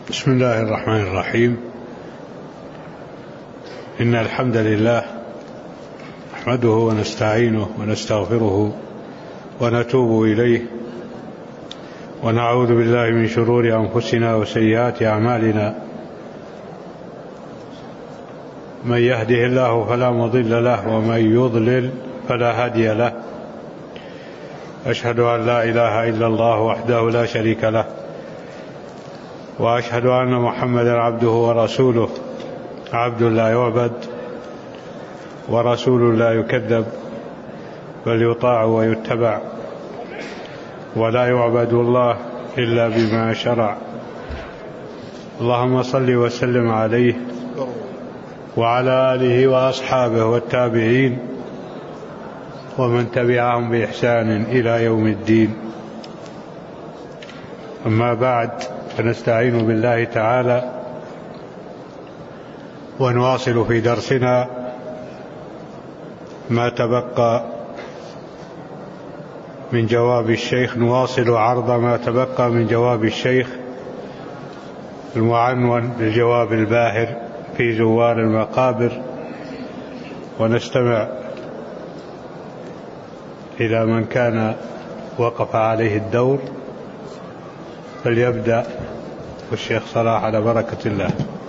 بسم الله الرحمن الرحيم. إن الحمد لله نحمده ونستعينه ونستغفره ونتوب إليه، ونعوذ بالله من شرور أنفسنا وسيئات أعمالنا. من يهده الله فلا مضل له، ومن يضلل فلا هادي له. أشهد أن لا إله إلا الله وحده لا شريك له، وأشهد أن محمدا عبده ورسوله، عبد لا يعبد ورسول لا يكذب، بل يطاع ويتبع، ولا يعبد الله إلا بما شرع. اللهم صل وسلم عليه وعلى آله وأصحابه والتابعين ومن تبعهم بإحسان إلى يوم الدين. أما بعد، فنستعين بالله تعالى ونواصل في درسنا ما تبقى من جواب الشيخ، نواصل عرض ما تبقى من جواب الشيخ المعنون بالجواب الباهر في زوار المقابر، ونستمع إلى من كان وقف عليه الدور. فليبدأ الشيخ صلاح على بركة الله.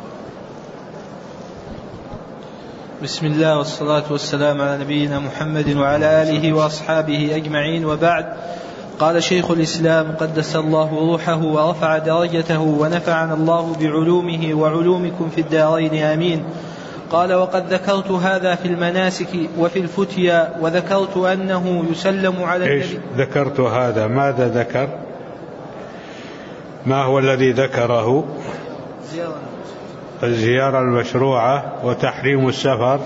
بسم الله والصلاة والسلام على نبينا محمد وعلى آله وأصحابه أجمعين، وبعد. قال شيخ الإسلام قدس الله روحه ورفع درجته ونفعنا الله بعلومه وعلومكم في الدارين آمين. قال: وقد ذكرت هذا في المناسك وفي الفتيا، وذكرت أنه يسلم على النبي. ذكرت هذا، ماذا ذكر؟ ما هو الذي ذكره؟ الزيارة المشروعة وتحريم السفر،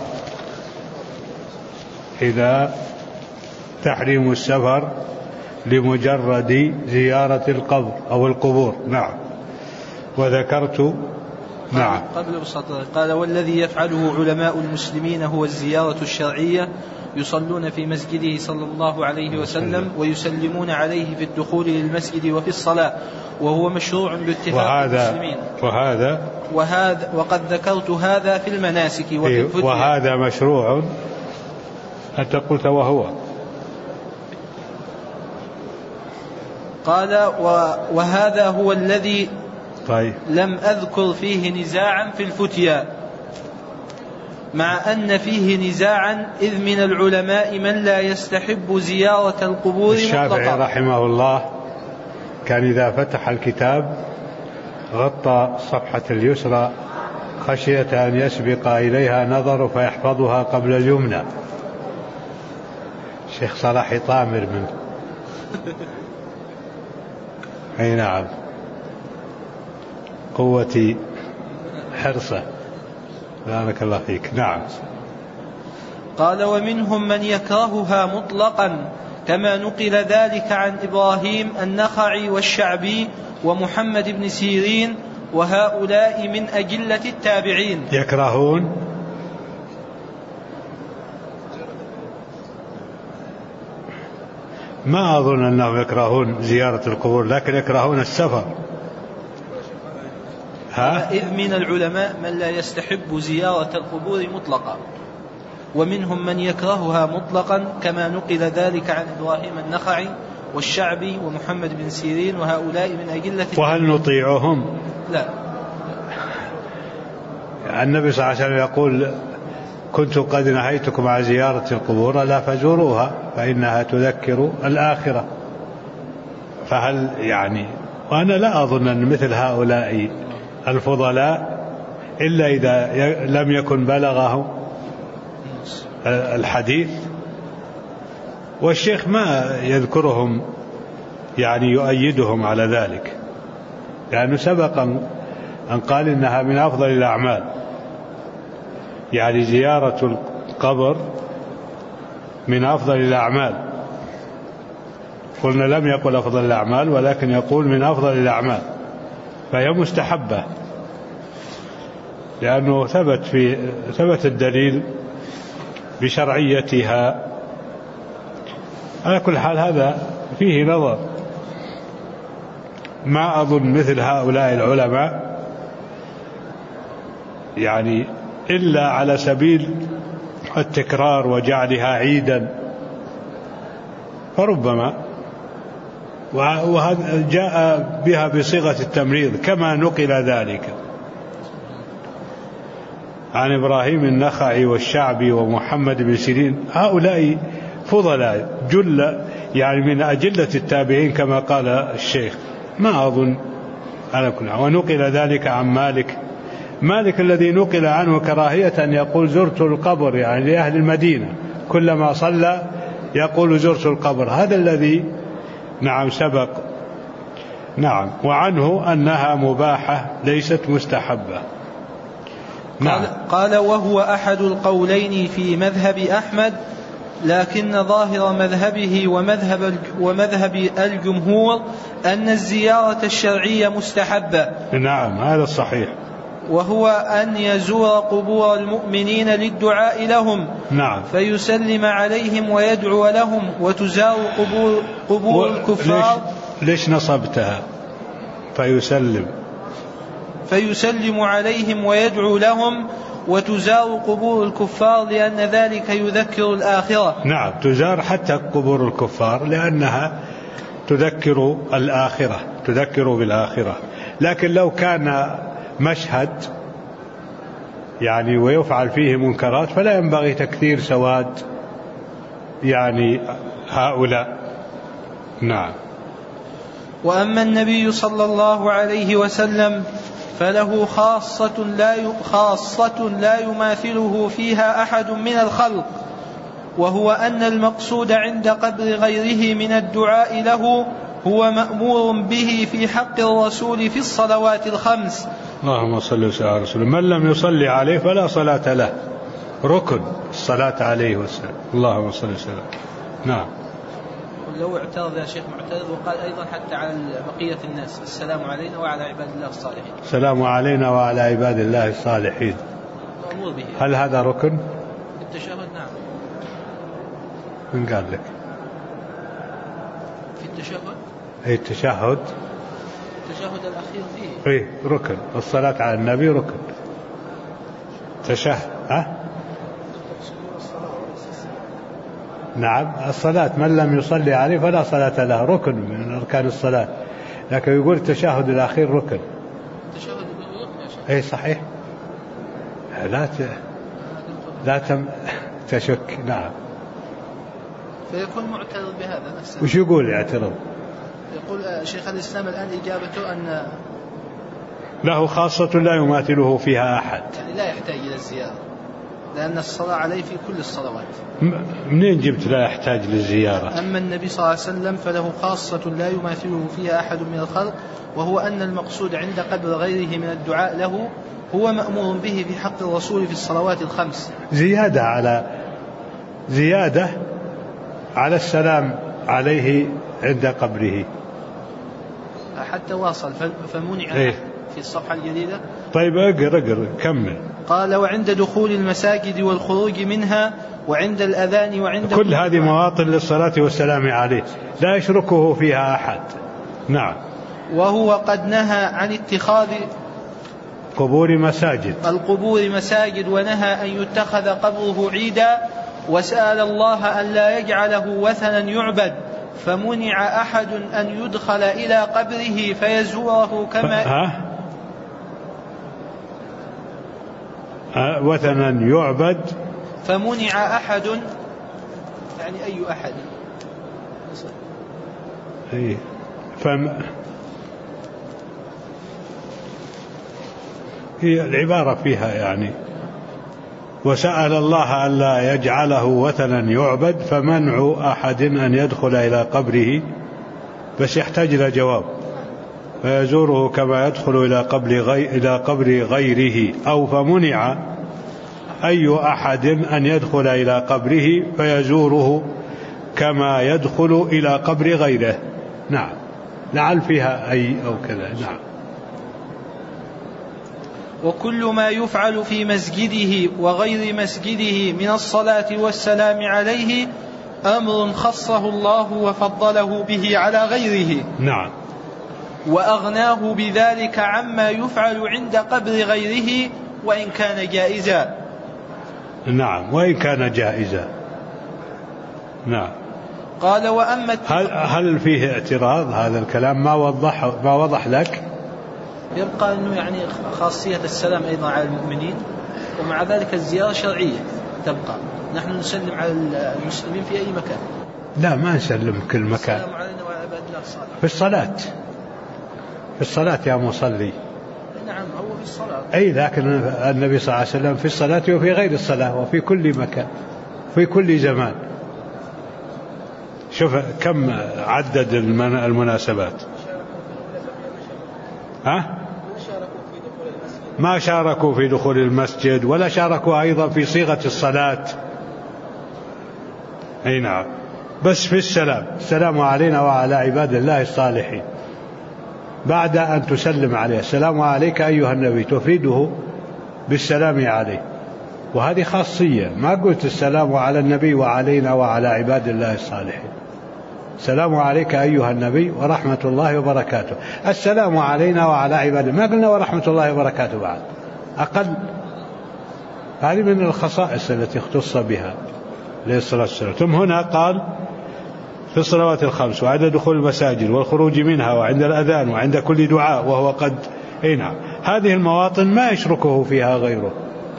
إذا تحريم السفر لمجرد زيارة القبر أو القبور. نعم. وذكرت نعم قبل بسطر. قال: والذي يفعله علماء المسلمين هو الزيارة الشرعية، يصلون في مسجده صلى الله عليه وسلم ويسلمون عليه في الدخول للمسجد وفي الصلاة، وهو مشروع باتفاق المسلمين. وهذا وقد ذكرت هذا في المناسك وفي الفتيا. وهذا مشروع، أنت قلت وهو. قال: وهذا هو الذي طيب. لم أذكر فيه نزاعا في الفتيا، مع أن فيه نزاعا، إذ من العلماء من لا يستحب زيارة القبور مطلقا. الشافعي رحمه الله كان إذا فتح الكتاب غطى الصفحة اليسرى خشية أن يسبق إليها نظر فيحفظها قبل اليمنى. الشيخ صلاح طامر منه. أي نعم، قوة حرصه. بارك الله فيك. نعم. قال: ومنهم من يكرهها مطلقا، كما نقل ذلك عن إبراهيم النخعي والشعبي ومحمد بن سيرين، وهؤلاء من أجلة التابعين. يكرهون ما أظن أنهم يكرهون زيارة القبور، لكن يكرهون السفر. إذ من العلماء من لا يستحب زيارة القبور مطلقا، ومنهم من يكرهها مطلقا، كما نقل ذلك عن إبراهيم النخعي والشعبي ومحمد بن سيرين، وهؤلاء من أجلة. وهل نطيعهم؟ لا. النبي صلى الله عليه وسلم يقول: كنت قد نهيتكم عن زيارة القبور لا فزوروها فإنها تذكر الآخرة. فهل يعني، وأنا لا أظن أن مثل هؤلاء الفضلاء إلا إذا لم يكن بلغهم الحديث، والشيخ ما يذكرهم يعني يؤيدهم على ذلك، لأنه سبق أن قال إنها من أفضل الأعمال، يعني زيارة القبر من أفضل الأعمال. قلنا لم يقل أفضل الأعمال، ولكن يقول من أفضل الأعمال، فهي مستحبة، لأنه ثبت الدليل بشرعيتها. على كل حال هذا فيه نظر. ما أظن مثل هؤلاء العلماء يعني إلا على سبيل التكرار وجعلها عيدا، فربما وهذا جاء بها بصيغة التمريض كما نقل ذلك عن إبراهيم النخعي والشعبي ومحمد بن سيرين. هؤلاء فضلاء جل يعني من أجلة التابعين كما قال الشيخ، ما أظن على كل. ونقل ذلك عن مالك الذي نقل عنه كراهية أن يقول زرت القبر، يعني لأهل المدينة كلما صلى يقول زرت القبر، هذا الذي نعم سبق. نعم. وعنه أنها مباحة ليست مستحبة. نعم. قال وهو أحد القولين في مذهب أحمد، لكن ظاهر مذهبه ومذهب الجمهور أن الزيارة الشرعية مستحبة. نعم هذا الصحيح. وهو أن يزور قبور المؤمنين للدعاء لهم. نعم. فيسلم عليهم ويدعو لهم، وتزار قبور الكفار. ليش نصبتها فيسلم عليهم ويدعو لهم، وتزار قبور الكفار لأن ذلك يذكر الآخرة. نعم تزار حتى قبور الكفار لأنها تذكر الآخرة، تذكر بالآخرة. لكن لو كان مشهد يعني ويفعل فيه منكرات فلا ينبغي تكثير سواد يعني هؤلاء. نعم. وأما النبي صلى الله عليه وسلم فله خاصة لا يماثله فيها أحد من الخلق، وهو أن المقصود عند قبر غيره من الدعاء له هو مأمور به في حق الرسول في الصلوات الخمس. اللهم صل وسلم على رسول الله. من لم يصلي عليه فلا صلاة له، ركن الصلاة عليه وسلم. اللهم صل وسلم. نعم. لو اعترض يا شيخ معترض وقال أيضا حتى على بقية الناس السلام علينا وعلى عباد الله الصالحين. السلام علينا وعلى عباد الله الصالحين مأمور به. هل هذا ركن؟ التشهد نعم. من قال لك؟ في التشهد. أي التشهد الأخير فيه. إيه ركن. الصلاة على النبي ركن. تشهد نعم. الصلاة من لم يصلي عليه فلا صلاة له، ركن من أركان الصلاة. لكن يقول التشهد الأخير ركن. التشهد ركن يا شيخ. إيه صحيح. لا تشك. نعم. فيكون معترض بهذا نفسه. وش يقول يعترض؟ يقول شيخ الإسلام الآن إجابته أن له خاصة لا يماثله فيها أحد، يعني لا يحتاج إلى الزيارة لأن الصلاة عليه في كل الصلوات. منين جبت لا يحتاج للزيارة؟ أما النبي صلى الله عليه وسلم فله خاصة لا يماثله فيها أحد من الخلق، وهو أن المقصود عند قبر غيره من الدعاء له هو مأمور به في حق الرسول في الصلوات الخمس. زيادة على السلام عليه عند قبره حتى واصل فمنع إيه؟ في الصفحة الجديدة. طيب اقرأ كمل. قال وعند دخول المساجد والخروج منها وعند الأذان وعند كل هذه مواطن للصلاة والسلام عليه لا يشركه فيها أحد. نعم. وهو قد نهى عن اتخاذ القبور مساجد ونهى أن يتخذ قبره عيدا، وسأل الله أن لا يجعله وثنا يعبد، فمنع أحد أن يدخل إلى قبره فيزوره كما وثنا يعبد، فمنع أحد يعني أي أحد هي العبارة فيها يعني وسأل الله أن لا يجعله وثنا يعبد، فمنع أحد أن يدخل إلى قبره، بس يحتاج إلى جواب، فيزوره كما يدخل إلى قبر غيره، أو فمنع أي أحد أن يدخل إلى قبره فيزوره كما يدخل إلى قبر غيره. نعم. لعل فيها أي أو كذا. نعم. وكل ما يفعل في مسجده وغير مسجده من الصلاة والسلام عليه أمر خصه الله وفضله به على غيره. نعم. وأغناه بذلك عما يفعل عند قبر غيره وإن كان جائزا. نعم، وإن كان جائزا. نعم. قال وأما هل فيه اعتراض هذا الكلام؟ ما وضح لك. يبقى أنه يعني خاصية السلام أيضا على المؤمنين، ومع ذلك الزيارة شرعية تبقى. نحن نسلم على المسلمين في أي مكان. لا، ما نسلم كل مكان. السلام علينا وعلى عباد الله الصالحين. في الصلاة، في الصلاة يا مصلي. نعم، هو في الصلاة. أي، لكن النبي صلى الله عليه وسلم في الصلاة وفي غير الصلاة وفي كل مكان في كل زمان. شوف كم عدد المناسبات. ما شاركوا في دخول المسجد ولا شاركوا أيضا في صيغة الصلاة. أي نعم، بس في السلام علينا وعلى عباد الله الصالحين. بعد أن تسلم عليه السلام عليك أيها النبي، تفيده بالسلام عليه، وهذه خاصية. ما قلت السلام على النبي وعلينا وعلى عباد الله الصالحين. السلام عليك أيها النبي ورحمة الله وبركاته. السلام علينا وعلى عباده، ما قلنا ورحمة الله وبركاته بعد، أقل. هذه من الخصائص التي اختص بها عليه الصلاة والسلام. ثم هنا قال في الصلوات الخمس وعند دخول المساجد والخروج منها وعند الأذان وعند كل دعاء وهو قد نعم. هذه المواطن ما يشركه فيها غيره.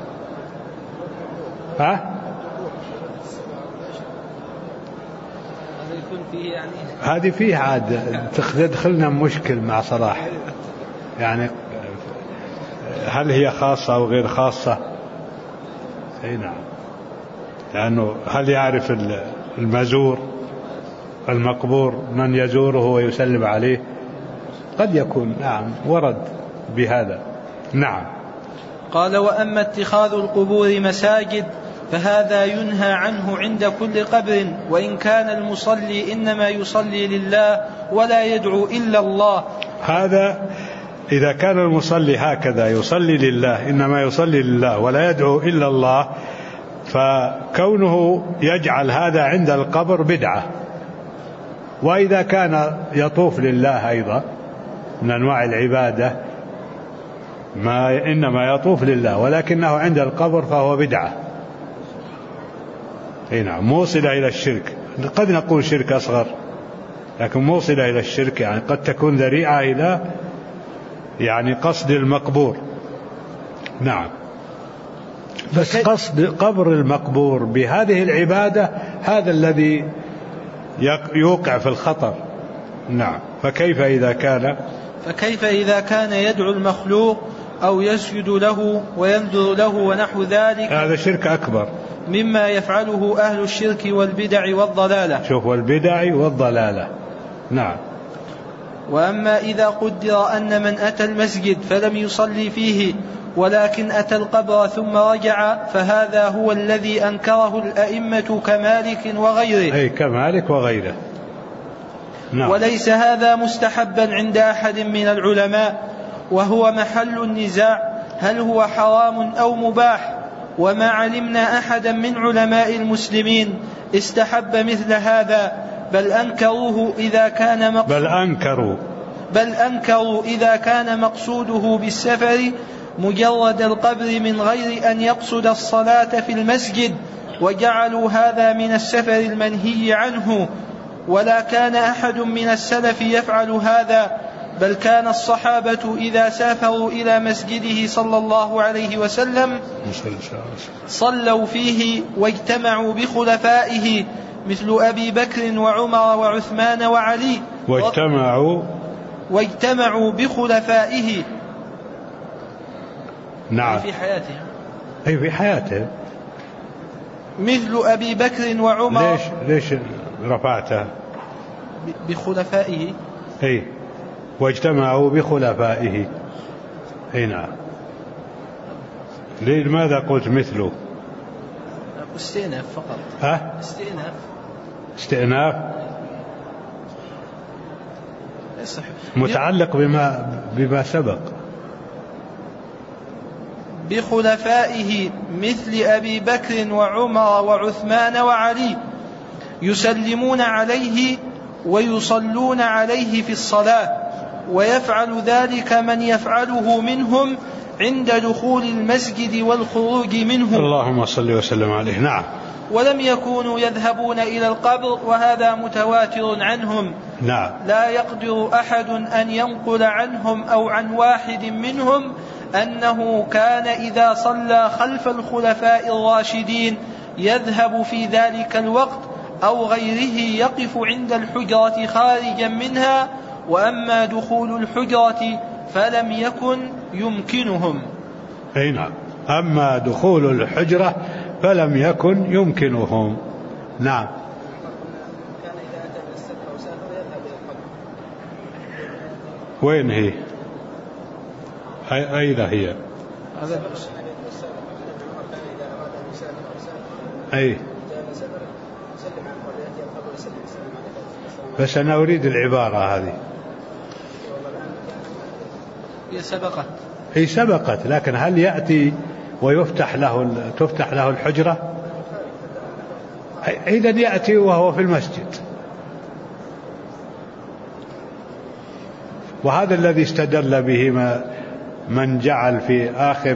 هذه فيه عاد تدخلنا مشكل مع صلاح، يعني هل هي خاصة أو غير خاصة؟ أي نعم، لأنه هل يعرف المزور المقبور من يزوره ويسلم عليه؟ قد يكون نعم ورد بهذا. نعم. قال وأما اتخاذ القبور مساجد فهذا ينهى عنه عند كل قبر، وإن كان المصلي إنما يصلي لله ولا يدعو إلا الله. هذا إذا كان المصلي هكذا يصلي لله، إنما يصلي لله ولا يدعو إلا الله، فكونه يجعل هذا عند القبر بدعة. وإذا كان يطوف لله أيضا من أنواع العبادة، ما إنما يطوف لله ولكنه عند القبر فهو بدعة. نعم، موصلة إلى الشرك. قد نقول شرك أصغر، لكن موصلة إلى الشرك، يعني قد تكون ذريعة إلى يعني قصد المقبور. نعم، بس قصد قبر المقبور بهذه العبادة هذا الذي يوقع في الخطر. نعم. فكيف إذا كان يدعو المخلوق أو يسجد له وينذر له ونحو ذلك؟ هذا شرك أكبر مما يفعله أهل الشرك والبدع والضلالة. شوف، والبدع والضلالة. نعم. وأما إذا قدر أن من أتى المسجد فلم يصلي فيه ولكن أتى القبر ثم رجع، فهذا هو الذي أنكره الأئمة كمالك وغيره. أي كمالك وغيره. نعم. وليس هذا مستحبا عند أحد من العلماء، وهو محل النزاع هل هو حرام أو مباح. وما علمنا أحدا من علماء المسلمين استحب مثل هذا، بل أنكروا إذا كان مقصوده بالسفر مجرد القبر من غير أن يقصد الصلاة في المسجد، وجعلوا هذا من السفر المنهي عنه. ولا كان أحد من السلف يفعل هذا، بل كان الصحابة إذا سافروا إلى مسجده صلى الله عليه وسلم صلوا فيه واجتمعوا بخلفائه مثل أبي بكر وعمر وعثمان وعلي، واجتمعوا بخلفائه. نعم. في حياته مثل أبي بكر وعمر. ليش رفعتها؟ بخلفائه. واجتمعوا بخلفائه. نعم. لماذا قلت مثله؟ استئناف فقط. استئناف متعلق بما سبق. بخلفائه مثل أبي بكر وعمر وعثمان وعلي يسلمون عليه ويصلون عليه في الصلاة، ويفعل ذلك من يفعله منهم عند دخول المسجد والخروج منه. اللهم صل وسلم عليه. نعم. ولم يكونوا يذهبون إلى القبر، وهذا متواتر عنهم. نعم. لا يقدر أحد أن ينقل عنهم أو عن واحد منهم أنه كان إذا صلى خلف الخلفاء الراشدين يذهب في ذلك الوقت أو غيره يقف عند الحجرة خارجا منها، وأما دخول الحجرة فلم يكن يمكنهم. أي نعم. أما دخول الحجرة فلم يكن يمكنهم. نعم. وين هي؟ أين هي؟ أي. بس أنا أريد العبارة هذه. هي سبقت، لكن هل يأتي ويفتح له تفتح له الحجرة؟ إذن يأتي وهو في المسجد. وهذا الذي استدل به من جعل في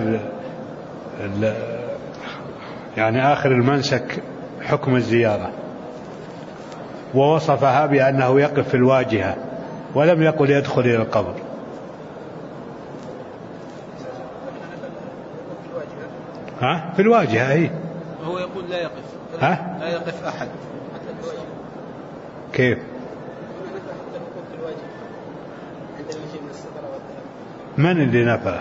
آخر المنسك حكم الزيارة، ووصفها بأنه يقف في الواجهة ولم يقل يدخل إلى القبر. في الواجهة. هي هو يقول لا يقف. لا يقف أحد. كيف؟ من اللي نفى؟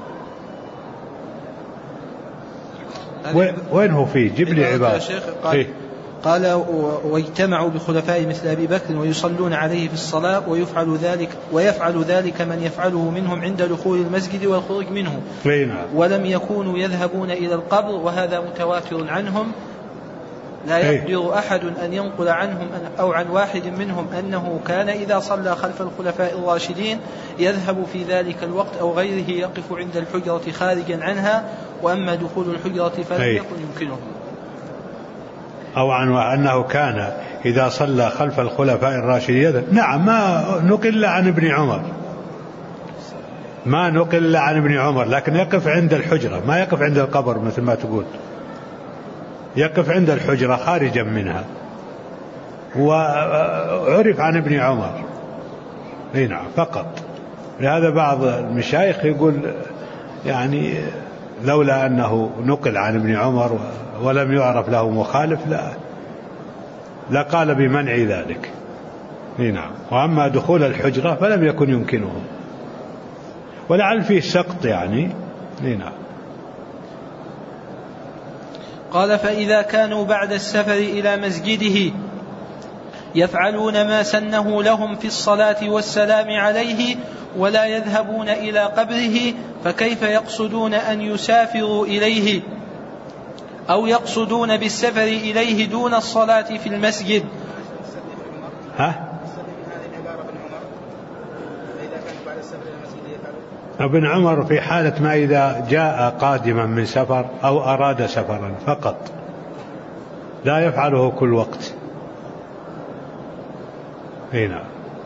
وين هو فيه؟ جيب لي عبارة. قال واجتمعوا بخلفاء مثل أبي بكر ويصلون عليه في الصلاة ويفعل ذلك من يفعله منهم عند دخول المسجد والخروج منه. ولم يكونوا يذهبون إلى القبر، وهذا متواتر عنهم. لا يقدر أحد أن ينقل عنهم أو عن واحد منهم أنه كان إذا صلى خلف الخلفاء الراشدين يذهب في ذلك الوقت أو غيره يقف عند الحجرة خارجا عنها، وأما دخول الحجرة فلم يكن يمكنهم. أو عن أنه كان إذا صلى خلف الخلفاء الراشدين. نعم. ما نقل عن ابن عمر، لكن يقف عند الحجرة، ما يقف عند القبر مثل ما تقول. يقف عند الحجرة خارجا منها، وعرف عن ابن عمر. نعم فقط. لهذا بعض المشايخ يقول يعني لولا أنه نقل عن ابن عمر ولم يعرف له مخالف لا قال بمنع ذلك. نعم. وأما دخول الحجرة فلم يكن يمكنه، ولعل فيه سقط يعني. نعم. قال فإذا كانوا بعد السفر إلى مسجده يفعلون ما سنه لهم في الصلاة والسلام عليه ولا يذهبون إلى قبره، فكيف يقصدون أن يسافروا إليه أو يقصدون بالسفر إليه دون الصلاة في المسجد؟ ابن عمر في حالة ما إذا جاء قادما من سفر أو أراد سفرا فقط، لا يفعله كل وقت. هنا.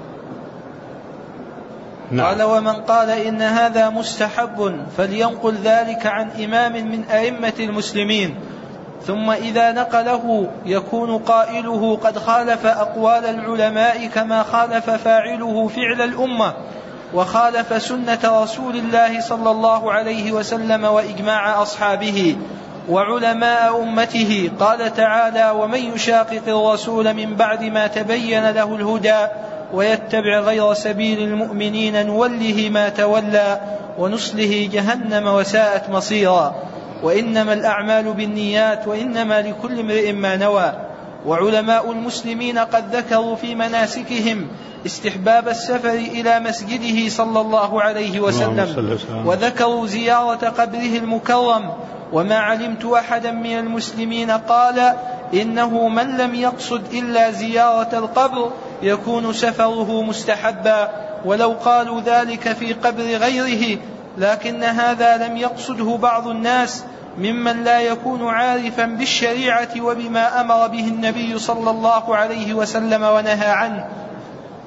نعم. قال ومن قال إن هذا مستحب فلينقل ذلك عن إمام من أئمة المسلمين، ثم إذا نقله يكون قائله قد خالف أقوال العلماء كما خالف فاعله فعل الأمة، وخالف سنة رسول الله صلى الله عليه وسلم وإجماع أصحابه وعلماء أمته. قال تعالى ومن يشاقق الرسول من بعد ما تبين له الهدى ويتبع غير سبيل المؤمنين نوله ما تولى ونصله جهنم وساءت مصيرا، وإنما الأعمال بالنيات وإنما لكل امرئ ما نوى. وعلماء المسلمين قد ذكروا في مناسكهم استحباب السفر إلى مسجده صلى الله عليه وسلم، وذكروا زيارة قبره المكرم. وما علمت أحدا من المسلمين قال إنه من لم يقصد إلا زيارة القبر يكون سفره مستحبا، ولو قالوا ذلك في قبر غيره، لكن هذا لم يقصده بعض الناس ممن لا يكون عارفا بالشريعة وبما أمر به النبي صلى الله عليه وسلم ونهى عنه،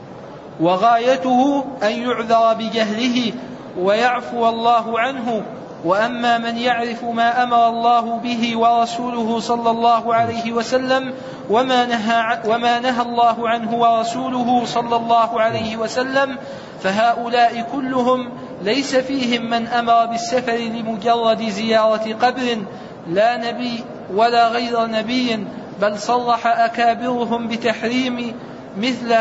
وغايته أن يعذر بجهله ويعفو الله عنه وأما من يعرف ما أمر الله به ورسوله صلى الله عليه وسلم وما نهى الله عنه ورسوله صلى الله عليه وسلم فهؤلاء كلهم ليس فيهم من أمر بالسفر لمجرد زيارة قبر لا نبي ولا غير نبي، بل صرح أكابرهم بتحريم مثل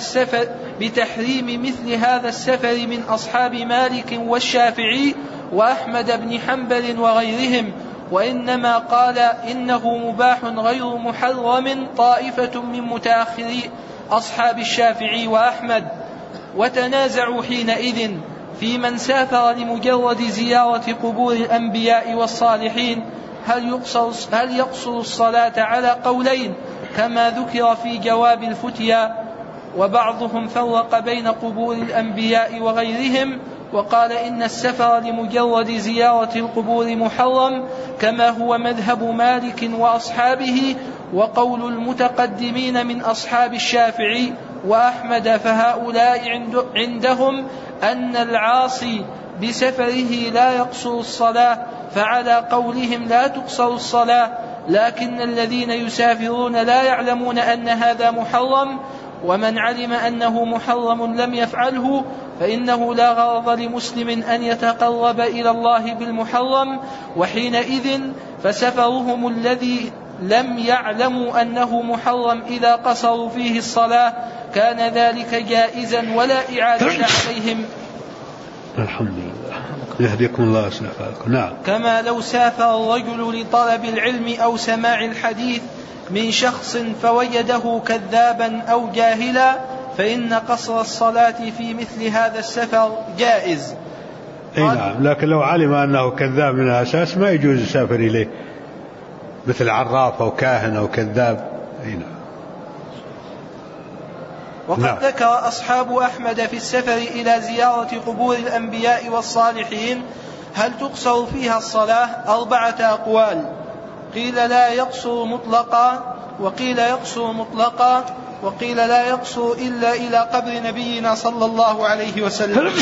هذا السفر من أصحاب مالك والشافعي وأحمد بن حنبل وغيرهم، وإنما قال إنه مباح غير محرم طائفة من متأخري أصحاب الشافعي وأحمد. وتنازعوا حينئذ في من سافر لمجرد زيارة قبور الأنبياء والصالحين هل يقصر الصلاة على قولين كما ذكر في جواب الفتيا، وبعضهم فرق بين قبور الأنبياء وغيرهم وقال إن السفر لمجرد زيارة القبور محرم كما هو مذهب مالك وأصحابه وقول المتقدمين من أصحاب الشافعي وأحمد، فهؤلاء عندهم أن العاصي بسفره لا يقصر الصلاة، فعلى قولهم لا تقصر الصلاة، لكن الذين يسافرون لا يعلمون أن هذا محرم، ومن علم أنه محرم لم يفعله فإنه لا غرض لمسلم أن يتقرب إلى الله بالمحرم، وحينئذ فسفرهم الذي لم يعلموا أنه محرم إذا قصروا فيه الصلاة كان ذلك جائزا ولا إعادة عليهم. الحمد لله، يهديكم الله ويصلحكم. نعم. كما لو سافر الرجل لطلب العلم أو سماع الحديث من شخص فوجده كذابا أو جاهلا فإن قصر الصلاة في مثل هذا السفر جائز. نعم، لكن لو علم أنه كذاب من الأساس ما يجوز يسافر إليه، مثل عراف أو كاهن أو كذاب. نعم. وقد ذكر أصحاب أحمد في السفر إلى زيارة قبور الأنبياء والصالحين هل تقصر فيها الصلاة 4 أقوال، قيل لا يقصر مطلقا، وقيل يقصر مطلقا، وقيل لا يقصر إلا إلى قبر نبينا صلى الله عليه وسلم.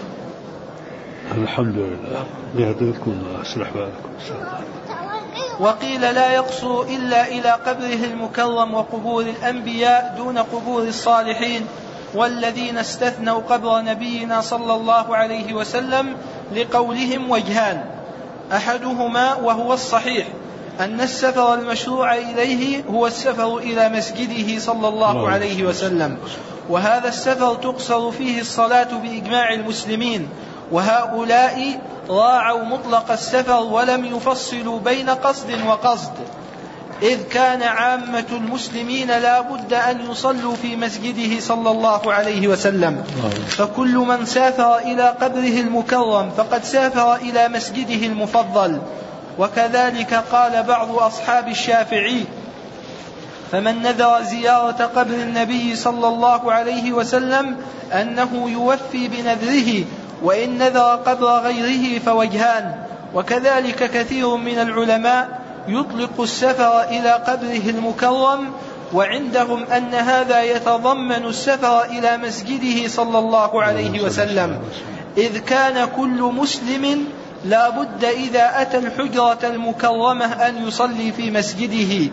الحمد لله، يهديكم الله ويصلح بالكم. وقيل لا يقصر إلا إلى قبره المكرم وقبور الأنبياء دون قبور الصالحين، والذين استثنوا قبر نبينا صلى الله عليه وسلم لقولهم وجهان، أحدهما وهو الصحيح أن السفر المشروع إليه هو السفر إلى مسجده صلى الله عليه وسلم، وهذا السفر تقصر فيه الصلاة بإجماع المسلمين، وهؤلاء راعوا مطلق السفر ولم يفصلوا بين قصد وقصد، إذ كان عامة المسلمين لا بد أن يصلوا في مسجده صلى الله عليه وسلم، فكل من سافر إلى قبره المكرم فقد سافر إلى مسجده المفضل. وكذلك قال بعض أصحاب الشافعي فمن نذر زيارة قبر النبي صلى الله عليه وسلم أنه يوفي بنذره، وإن نذر قبر غيره فوجهان. وكذلك كثير من العلماء يطلق السفر إلى قبره المكرم، وعندهم أن هذا يتضمن السفر إلى مسجده صلى الله عليه وسلم، إذ كان كل مسلم لا بد إذا أتى الحجرة المكرمة أن يصلي في مسجده،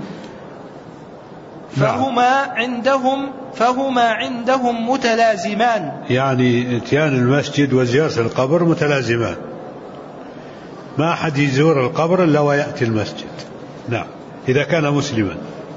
فهما عندهم متلازمان، يعني اتيان المسجد وزيارة القبر متلازمان، ما أحد يزور القبر إلا ويأتي المسجد. نعم، إذا كان مسلما.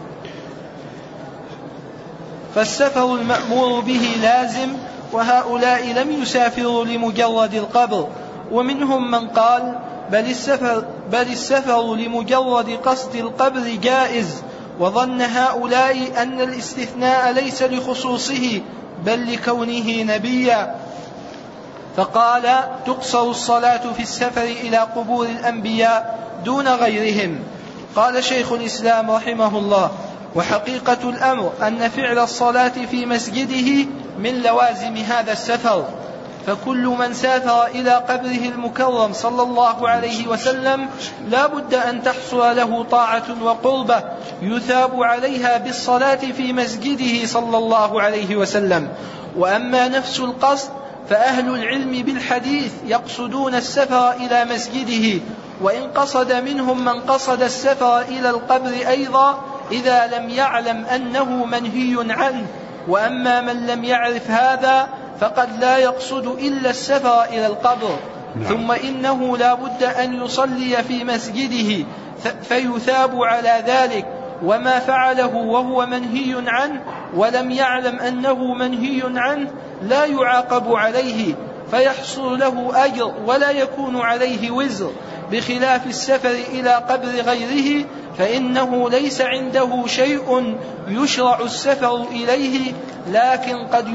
فالسفر المأمور به لازم، وهؤلاء لم يسافروا لمجرد القبر. ومنهم من قال بل السفر لمجرد قصد القبر جائز، وظن هؤلاء أن الاستثناء ليس لخصوصه بل لكونه نبيا، فقال تقصر الصلاة في السفر إلى قبور الأنبياء دون غيرهم. قال شيخ الإسلام رحمه الله وحقيقة الأمر أن فعل الصلاة في مسجده من لوازم هذا السفر، فكل من سافر إلى قبره المكرم صلى الله عليه وسلم لا بد أن تحصل له طاعة وقربة يثاب عليها بالصلاة في مسجده صلى الله عليه وسلم. وأما نفس القصد فأهل العلم بالحديث يقصدون السفر إلى مسجده، وإن قصد منهم من قصد السفر إلى القبر أيضا إذا لم يعلم أنه منهي عنه. وأما من لم يعرف هذا فقد لا يقصد إلا السفر إلى القبر. ثم إنه لا بد أن يصلي في مسجده فيثاب على ذلك، وما فعله وهو منهي عنه ولم يعلم أنه منهي عنه لا يعاقب عليه، فيحصل له أجر ولا يكون عليه وزر، بخلاف السفر إلى قبر غيره فإنه ليس عنده شيء يشرع السفر إليه، لكن قد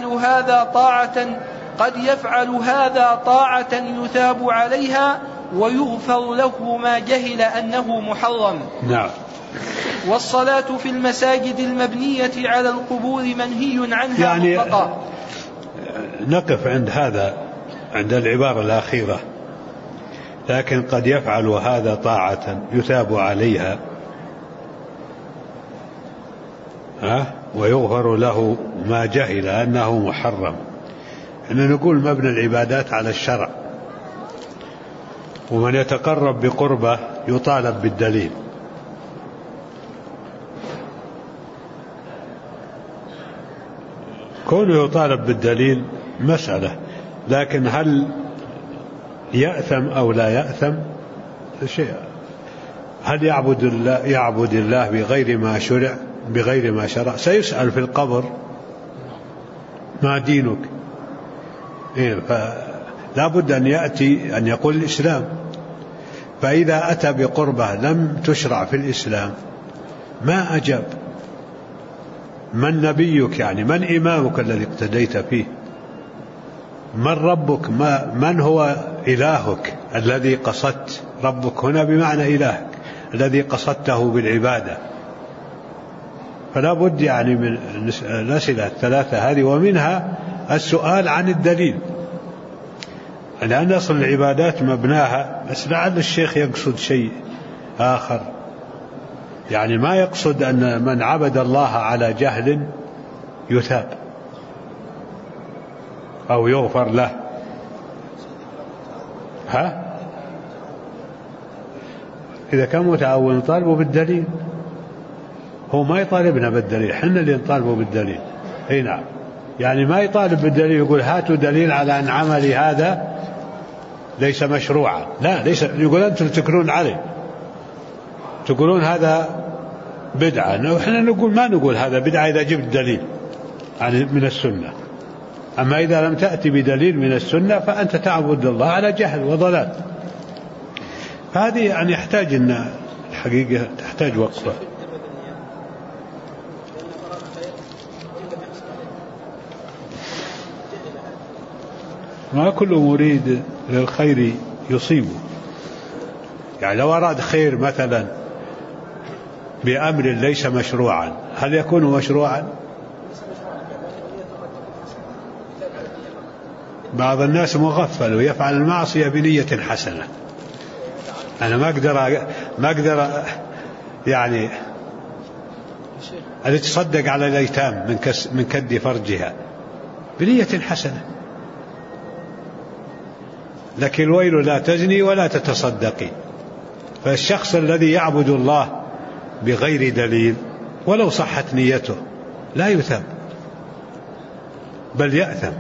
يفعل هذا طاعة يثاب عليها ويغفر له ما جهل أنه محرم. نعم. والصلاة في المساجد المبنية على القبور منهي عنها يعني مطلقا. نقف عند هذا، عند العبارة الأخيرة، لكن قد يفعل هذا طاعة يثاب عليها ويغفر له ما جهل أنه محرم. إن نقول مبنى العبادات على الشرع، ومن يتقرب بقربه يطالب بالدليل. كونه يطالب بالدليل مسألة، لكن هل يأثم أو لا يأثم شيء. هل يعبد الله بغير ما شرع، بغير ما شرع؟ سيسأل في القبر ما دينك؟ فلا بد أن يأتي أن يقول الإسلام. فإذا أتى بقربة لم تشرع في الإسلام ما أجاب. من نبيك؟ يعني من إمامك الذي اقتديت فيه؟ من ربك؟ من هو إلهك الذي قصدت؟ ربك هنا بمعنى إلهك الذي قصدته بالعبادة. فلا بد يعني من الأسئلة الثلاثة هذه، ومنها السؤال عن الدليل، لأن أصل العبادات مبناها. بس لعل الشيخ يقصد شيء آخر، يعني ما يقصد أن من عبد الله على جهل يثاب أو يغفر له. إذا كان متعاون طالبه بالدليل، هو ما يطالبنا بالدليل، حنا اللي نطالبه بالدليل. أي نعم، يعني ما يطالب بالدليل يقول هاتوا دليل على أن عملي هذا ليس مشروعا. لا، ليس. يقول أنتم تكرون عليه، تقولون هذا بدعة. وإحنا نقول ما نقول هذا بدعة إذا جبت دليل من السنة. أما إذا لم تأتي بدليل من السنة فأنت تعبد الله على جهل وضلال. فهذه يعني يحتاج أن الحقيقة تحتاج وقفة. ما كل مريد للخير يصيبه. يعني لو أراد خير مثلا بأمر ليس مشروعا هل يكون مشروعا؟ بعض الناس مغفل ويفعل المعصية بنية حسنة. أنا ما أقدر يعني التي تصدق على الأيتام من كد فرجها بنية حسنة، لكن الويل لا تزني ولا تتصدقي. فالشخص الذي يعبد الله بغير دليل ولو صحت نيته لا يثاب بل يأثم.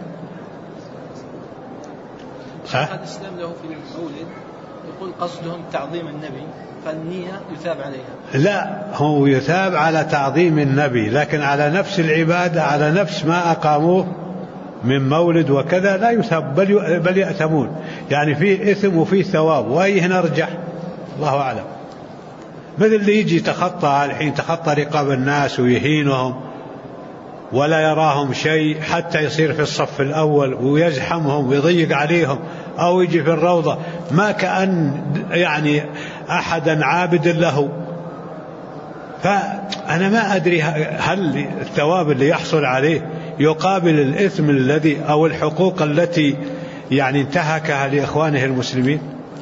شيخ الإسلام له في المولد يقول قصدهم تعظيم النبي، فالنية يثاب عليها. لا، هو يثاب على تعظيم النبي، لكن على نفس العبادة، على نفس ما أقاموه من مولد وكذا لا يثاب بل يأثمون. يعني فيه إثم وفيه ثواب، وأيه نرجح؟ الله أعلم. مثل اللي يجي تخطى الحين تخطى رقاب الناس ويهينهم ولا يراهم شيء حتى يصير في الصف الأول ويزحمهم ويضيق عليهم، أو يجي في الروضة ما كأن يعني أحدا عابد له. فأنا ما أدري هل الثواب اللي يحصل عليه يقابل الإثم الذي أو الحقوق التي يعني انتهكها لإخوانه المسلمين.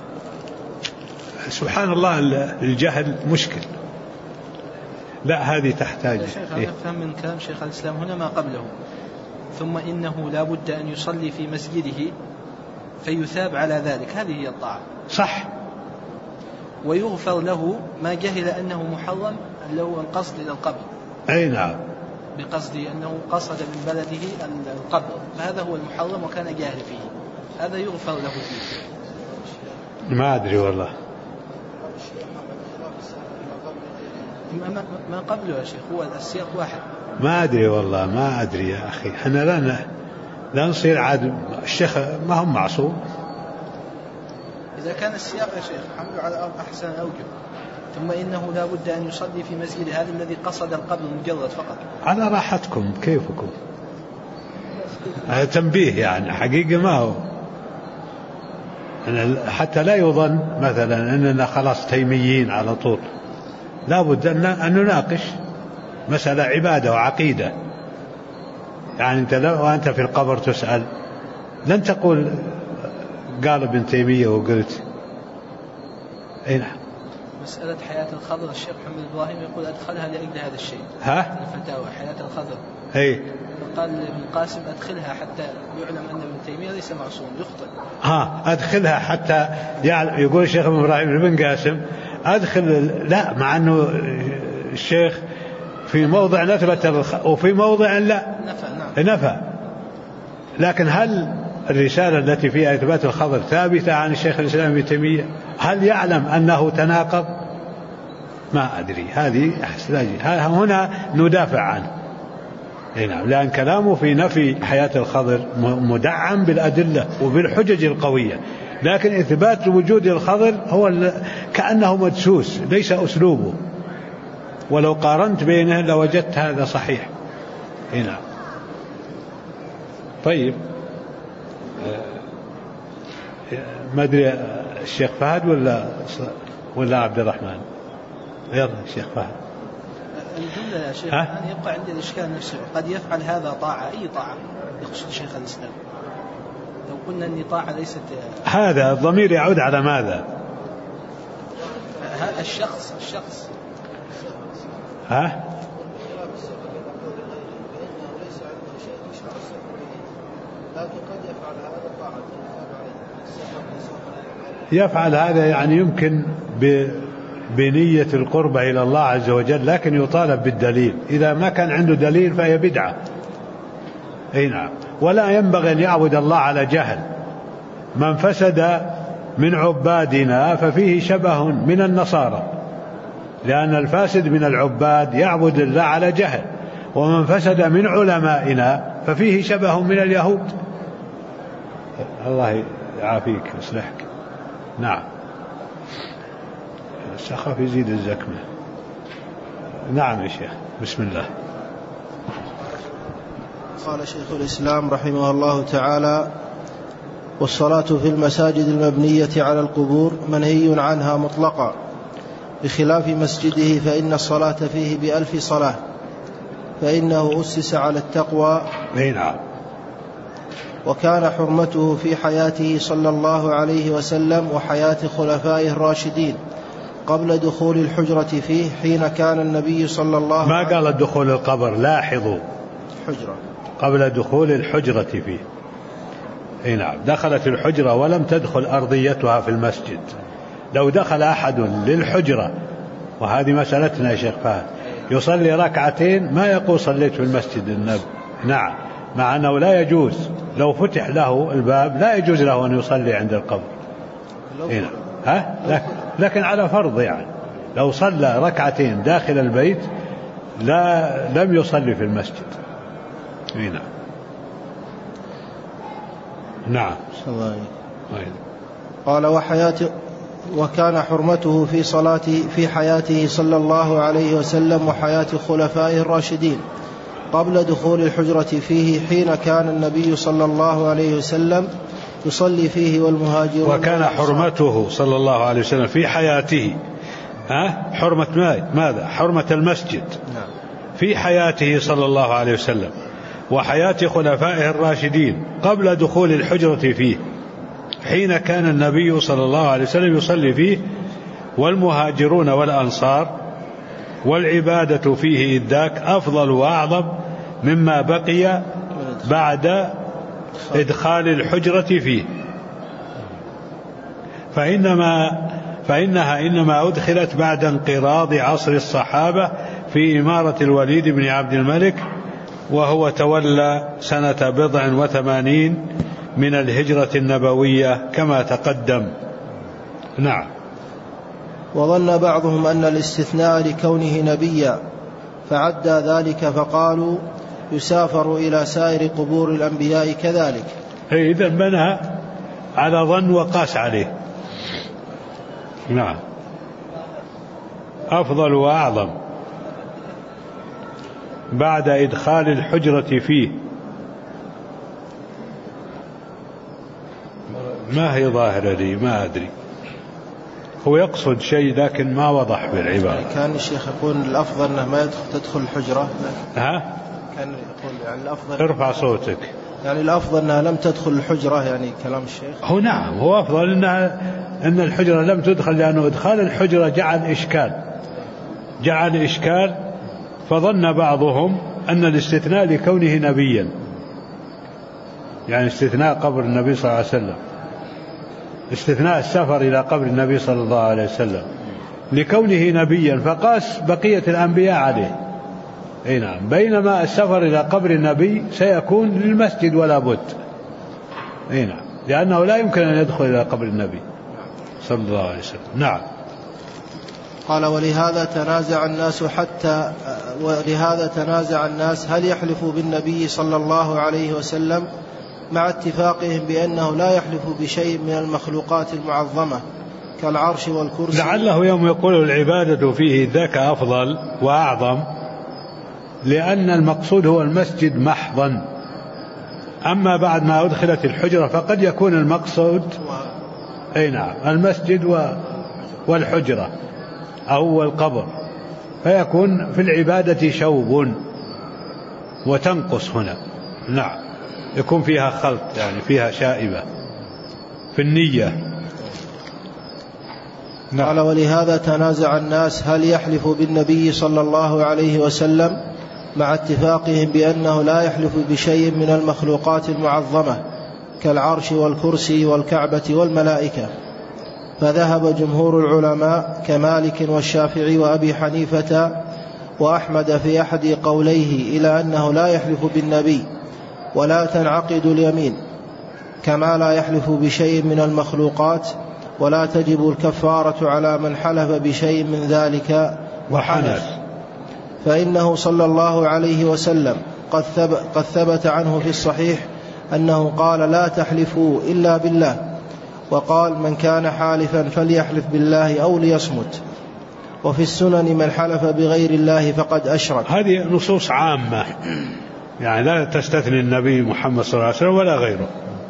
سبحان الله، الجهل مشكل. لا، هذه تحتاج. شيخ أفهم من كلام شيخ الإسلام هنا ما قبله ثم إنه لا بد أن يصلي في مسجده فيثاب على ذلك، هذه هي الطاعة. صح. ويغفر له ما جهل أنه محرم، اللي هو القصد إلى القبر. أي نعم، بقصد أنه قصد من بلده القبر، فهذا هو المحرم وكان جاهل فيه، هذا يغفر له فيه. ما أدري والله، ما قبله يا شيخ، هو السياق واحد. ما أدري والله، ما أدري يا أخي، احنا لا نصير عاد الشيخ ما هم معصوم. إذا كان السياق يا شيخ حمله على أحسن أوجه. ثم إنه لا بد أن يصلي في مسجد، هذا الذي قصد القبر مجرد فقط. على راحتكم كيفكم، هذا تنبيه يعني حقيقة، ما هو حتى لا يظن مثلا أننا خلاص تيميين على طول، لا بد أن نناقش مسألة عبادة وعقيدة. يعني أنت وأنت في القبر تسأل، لن تقول قال ابن تيمية وقلت. أي نعم. مسألة حياة الخضر، الشيخ محمد إبراهيم يقول أدخلها لأجل هذا الشيء. الفتاوى حياة الخضر. أي. قال ابن قاسم أدخلها حتى يعلم أن ابن تيمية ليس معصوم، يخطئ. أدخلها حتى يقول الشيخ إبراهيم ابن قاسم أدخل، لا، مع أنه الشيخ في موضع نثبت وفي موضع لا نفى. لكن هل الرسالة التي فيها إثبات الخضر ثابتة عن الشيخ الإسلام ابن تيمية؟ هل يعلم أنه تناقض؟ ما أدري، هذه هنا ندافع عنه. نعم، لأن كلامه في نفي حياة الخضر مدعم بالأدلة وبالحجج القوية، لكن إثبات وجود الخضر هو كأنه مدسوس، ليس أسلوبه، ولو قارنت بينه لوجدت هذا صحيح. نعم. طيب، ما أدري الشيخ فهد ولا عبد الرحمن؟ يلا الشيخ فهد. الجملة يا شيخ الآن يبقى عندي الإشكال نفسه، قد يفعل هذا طاعة، أي طاعة يقصد شيخ الإسلام؟ لو قلنا أن طاعة ليست، هذا الضمير يعود على ماذا؟ الشخص يفعل هذا، يعني يمكن بنية القربة إلى الله عز وجل، لكن يطالب بالدليل. إذا ما كان عنده دليل فهي بدعة. أي نعم. ولا ينبغي أن يعبد الله على جهل. من فسد من عبادنا ففيه شبه من النصارى، لأن الفاسد من العباد يعبد الله على جهل، ومن فسد من علمائنا ففيه شبه من اليهود. الله يعافيك ويصلحك. نعم، السخف يزيد الزكمة. نعم يا شيخ، بسم الله. قال شيخ الإسلام رحمه الله تعالى: والصلاة في المساجد المبنية على القبور منهي عنها مطلقا، بخلاف مسجده فإن الصلاة فيه ب1000 صلاة، فإنه أسس على التقوى. نعم. وكان حرمته في حياته صلى الله عليه وسلم وحياة خلفائه الراشدين قبل دخول الحجرة فيه، حين كان النبي صلى الله عليه وسلم، ما قال دخول القبر، لاحظوا، حجرة، قبل دخول الحجرة فيه. نعم، دخلت الحجرة ولم تدخل أرضيتها في المسجد. لو دخل أحد للحجرة، وهذه مسألتنا يا شيخ فهد، يصلي ركعتين ما يقول صليت في المسجد النبوي. نعم، مع أنه لا يجوز، لو فتح له الباب لا يجوز له أن يصلي عند القبر. لكن على فرض، يعني لو صلى ركعتين داخل البيت لم يصلي في المسجد. نعم. قال: وكان حرمته في صلاته في حياته صلى الله عليه وسلم وحياة خلفائه الراشدين قبل دخول الحجرة فيه، حين كان النبي صلى الله عليه وسلم يصلي فيه والمهاجرون. وكان حرمته صلى الله عليه وسلم في حياته، حرمة ماذا؟ حرمة المسجد. في حياته صلى الله عليه وسلم وحياة خلفائه الراشدين قبل دخول الحجرة فيه، حين كان النبي صلى الله عليه وسلم يصلي فيه والمهاجرون والأنصار، والعبادة فيه إذ ذاك أفضل وأعظم مما بقي بعد إدخال الحجرة فيه، فإنها إنما أدخلت بعد انقراض عصر الصحابة في إمارة الوليد بن عبد الملك، وهو تولى سنة 87 من الهجرة النبوية كما تقدم. نعم. وظن بعضهم أن الاستثناء لكونه نبيا فعدى ذلك فقالوا يسافر إلى سائر قبور الأنبياء كذلك. إذن بنى على ظن وقاس عليه. نعم. أفضل وأعظم بعد إدخال الحجرة فيه. ما هي ظاهرة لي ما أدري، هو يقصد شيء لكن ما وضح بالعبارة. كان الشيخ يقول الأفضل أنه ما تدخل الحجرة. ها؟ كان يقول يعني الأفضل ارفع صوتك. يعني الأفضل أنها لم تدخل الحجرة، يعني كلام الشيخ. هو نعم، هو أفضل أن الحجرة لم تدخل، لأنه إدخال الحجرة جعل إشكال، فظن بعضهم أن الاستثناء لكونه نبيا، يعني استثناء قبر النبي صلى الله عليه وسلم، استثناء السفر إلى قبر النبي صلى الله عليه وسلم لكونه نبيا، فقاس بقية الأنبياء عليه. أي نعم. بينما السفر إلى قبر النبي سيكون للمسجد ولا بد. أي نعم، لأنه لا يمكن أن يدخل إلى قبر النبي صلى الله عليه وسلم. نعم. قال ولهذا تنازع الناس هل يحلف بالنبي صلى الله عليه وسلم مع اتفاقهم بأنه لا يحلف بشيء من المخلوقات المعظمة كالعرش والكرسي. لعله يوم يقول العبادة فيه ذاك أفضل وأعظم، لأن المقصود هو المسجد محضا. أما بعد ما أدخلت الحجرة فقد يكون المقصود أي نعم المسجد والحجرة أو القبر، فيكون في العبادة شوب وتنقص هنا. نعم، يكون فيها خلط، يعني فيها شائبة في النية. نعم. قال ولهذا تنازع الناس هل يحلف بالنبي صلى الله عليه وسلم مع اتفاقهم بأنه لا يحلف بشيء من المخلوقات المعظمة كالعرش والكرسي والكعبة والملائكة. فذهب جمهور العلماء كمالك والشافعي وأبي حنيفة وأحمد في أحد قوليه إلى أنه لا يحلف بالنبي ولا تنعقد اليمين، كما لا يحلف بشيء من المخلوقات، ولا تجب الكفارة على من حلف بشيء من ذلك وحنث، فإنه صلى الله عليه وسلم قد ثبت عنه في الصحيح أنه قال لا تحلفوا إلا بالله، وقال من كان حالفا فليحلف بالله أو ليصمت. وفي السنن من حلف بغير الله فقد أشرك. هذه نصوص عامة، يعني لا تستثني النبي محمد صلى الله عليه وسلم ولا غيره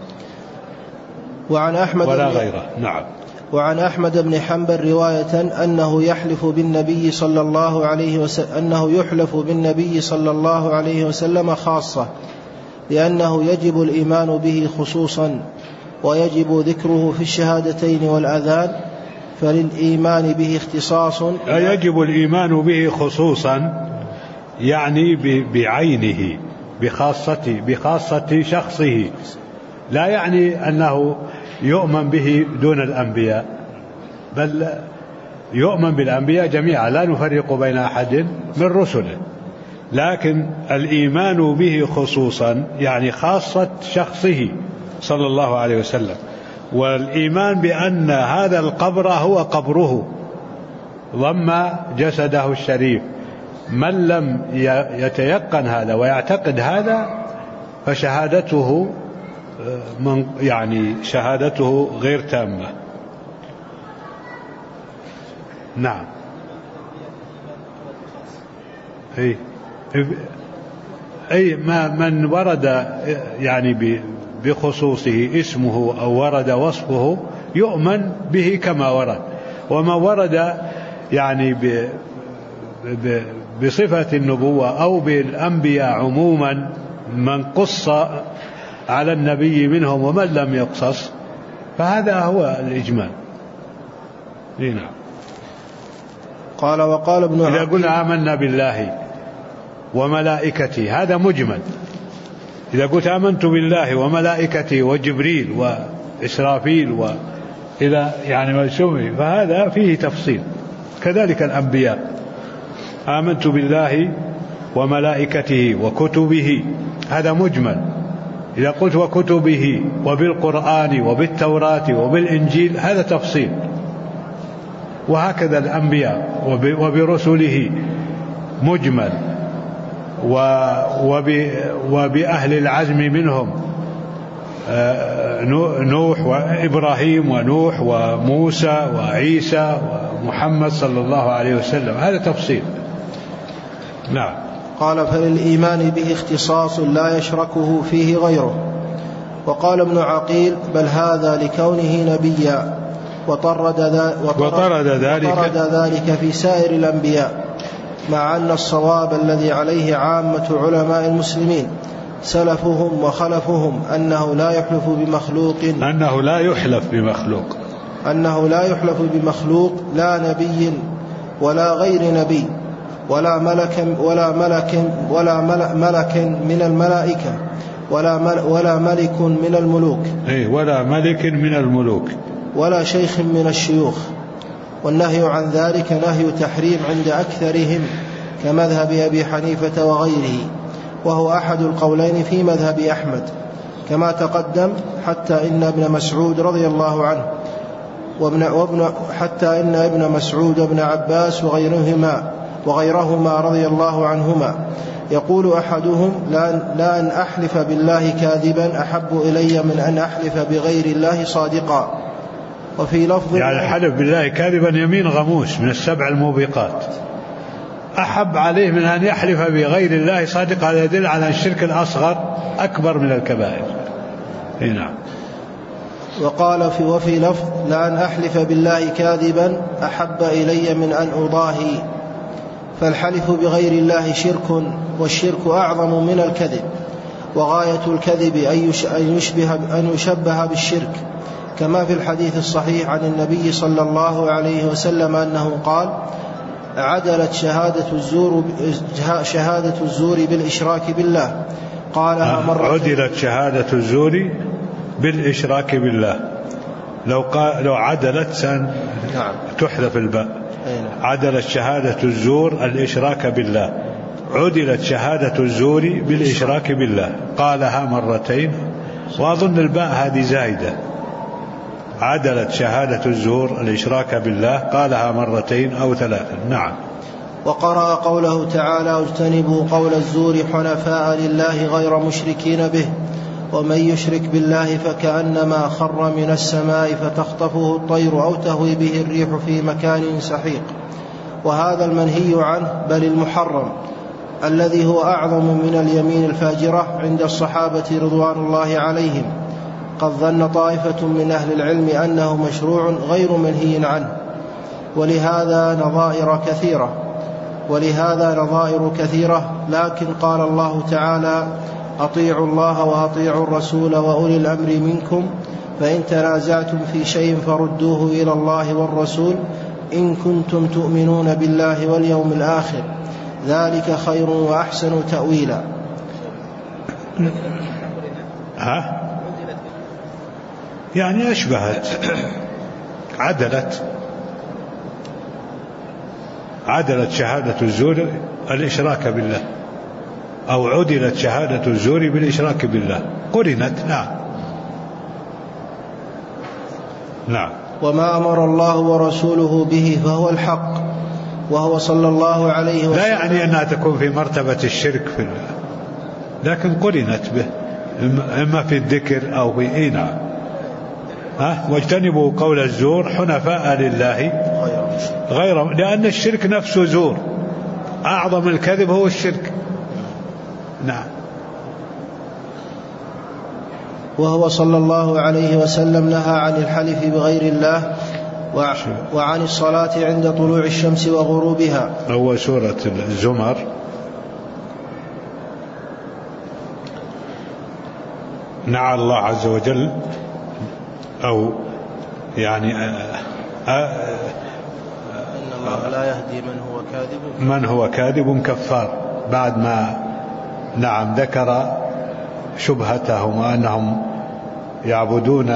وعن أحمد ولا غيره. نعم. وعن أحمد بن حنبل رواية أنه يحلف بالنبي صلى الله عليه وسلم، أنه يحلف بالنبي صلى الله عليه وسلم خاصة، لأنه يجب الإيمان به خصوصا، ويجب ذكره في الشهادتين والأذان، فللإيمان به اختصاص. يجب الإيمان به خصوصا يعني بعينه، بخاصة شخصه، لا يعني أنه يؤمن به دون الأنبياء، بل يؤمن بالأنبياء جميعا، لا نفرق بين أحد من رسله، لكن الإيمان به خصوصا يعني خاصة شخصه صلى الله عليه وسلم، والإيمان بأن هذا القبر هو قبره ضم جسده الشريف. من لم يتيقن هذا ويعتقد هذا فشهادته يعني شهادته غير تامة. نعم. أي ما من ورد يعني بخصوصه اسمه أو ورد وصفه يؤمن به كما ورد، وما ورد يعني بصفة النبوة أو بالأنبياء عموما من قص على النبي منهم ومن لم يقصص فهذا هو الإجمال. نعم. قال وقال ابن إذا قلنا آمنا بالله وملائكته هذا مجمل، إذا قلت آمنت بالله وملائكته وجبريل وإسرافيل وإلى يعني ما سمي، فهذا فيه تفصيل. كذلك الأنبياء، آمنت بالله وملائكته وكتبه، هذا مجمل. إذا قلت وكتبه وبالقرآن وبالتوراة وبالإنجيل، هذا تفصيل. وهكذا الأنبياء وبرسله مجمل، وبأهل العزم منهم نوح وإبراهيم ونوح وموسى وعيسى ومحمد صلى الله عليه وسلم، هذا تفصيل. نعم. قال: فللإيمان به اختصاص لا يشركه فيه غيره. وقال ابن عقيل: بل هذا لكونه نبيا، وطرد ذلك في سائر الأنبياء، مع أن الصواب الذي عليه عامة علماء المسلمين سلفهم وخلفهم أنه لا يحلف بمخلوق، لا نبي ولا غير نبي، ولا ملك من الملائكة، ولا ملك من الملوك، ولا شيخ من الشيوخ. والنهي عن ذلك نهي تحريم عند أكثرهم كمذهب أبي حنيفة وغيره، وهو أحد القولين في مذهب أحمد كما تقدم، حتى إن ابن مسعود رضي الله عنه حتى إن ابن مسعود وابن عباس وغيرهما رضي الله عنهما يقول أحدهم: لا أن أحلف بالله كاذبا أحب إلي من أن أحلف بغير الله صادقا. وفي لفظ يعني الحلف بالله كاذبا يمين غموس من السبع الموبقات، أحب عليه من أن يحلف بغير الله صادقا. هذا يدل على الشرك الأصغر أكبر من الكبائر. نعم. وقال وفي لفظ: لأن أحلف بالله كاذبا أحب إلي من أن أضاهي. فالحلف بغير الله شرك، والشرك أعظم من الكذب، وغاية الكذب أن يشبه بالشرك، كما في الحديث الصحيح عن النبي صلى الله عليه وسلم أنه قال: عدلت شهادة الزور بالإشراك بالله. قالها مرة. عدلت شهادة الزور بالإشراك بالله. لو عدلت تحذف الباء. عدلت شهادة الزور الإشراك بالله، عدلت شهادة الزور بالإشراك بالله. قالها مرتين، وأظن الباء هذه زائدة. عدلت شهادة الزور الإشراك بالله، قالها مرتين أو ثلاثا. نعم. وقرأ قوله تعالى: واجتنبوا قول الزور حنفاء لله غير مشركين به، ومن يشرك بالله فكأنما خر من السماء فتخطفه الطير أو تهوي به الريح في مكان سحيق. وهذا المنهي عنه، بل المحرم، الذي هو أعظم من اليمين الفاجرة عند الصحابة رضوان الله عليهم. قد ظن طائفة من أهل العلم أنه مشروع غير منهي عنه، ولهذا نظائر كثيرة. لكن قال الله تعالى: أطيعوا الله وأطيعوا الرسول وأولي الأمر منكم، فإن تنازعتم في شيء فردوه إلى الله والرسول إن كنتم تؤمنون بالله واليوم الآخر، ذلك خير وأحسن تأويلا. يعني أشبهت. عدلت شهادة الزور الإشراك بالله، أو عدلت شهادة الزور بالإشراك بالله، قرنت. نعم. وما أمر الله ورسوله به فهو الحق، وهو صلى الله عليه وسلم. لا يعني أنها تكون في مرتبة الشرك لكن قرنت به، إما في الذكر أو في نعم. واجتنبوا قول الزور حنفاء لله غير، لأن الشرك نفسه زور، أعظم الكذب هو الشرك. نعم. وهو صلى الله عليه وسلم نهى عن الحلف بغير الله وعن الصلاة عند طلوع الشمس وغروبها. هو سورة الزمر. نعى الله عز وجل، أو يعني إن الله لا يهدي من هو كاذب كفار، بعد ما ذكر شبهتهم وأنهم يعبدون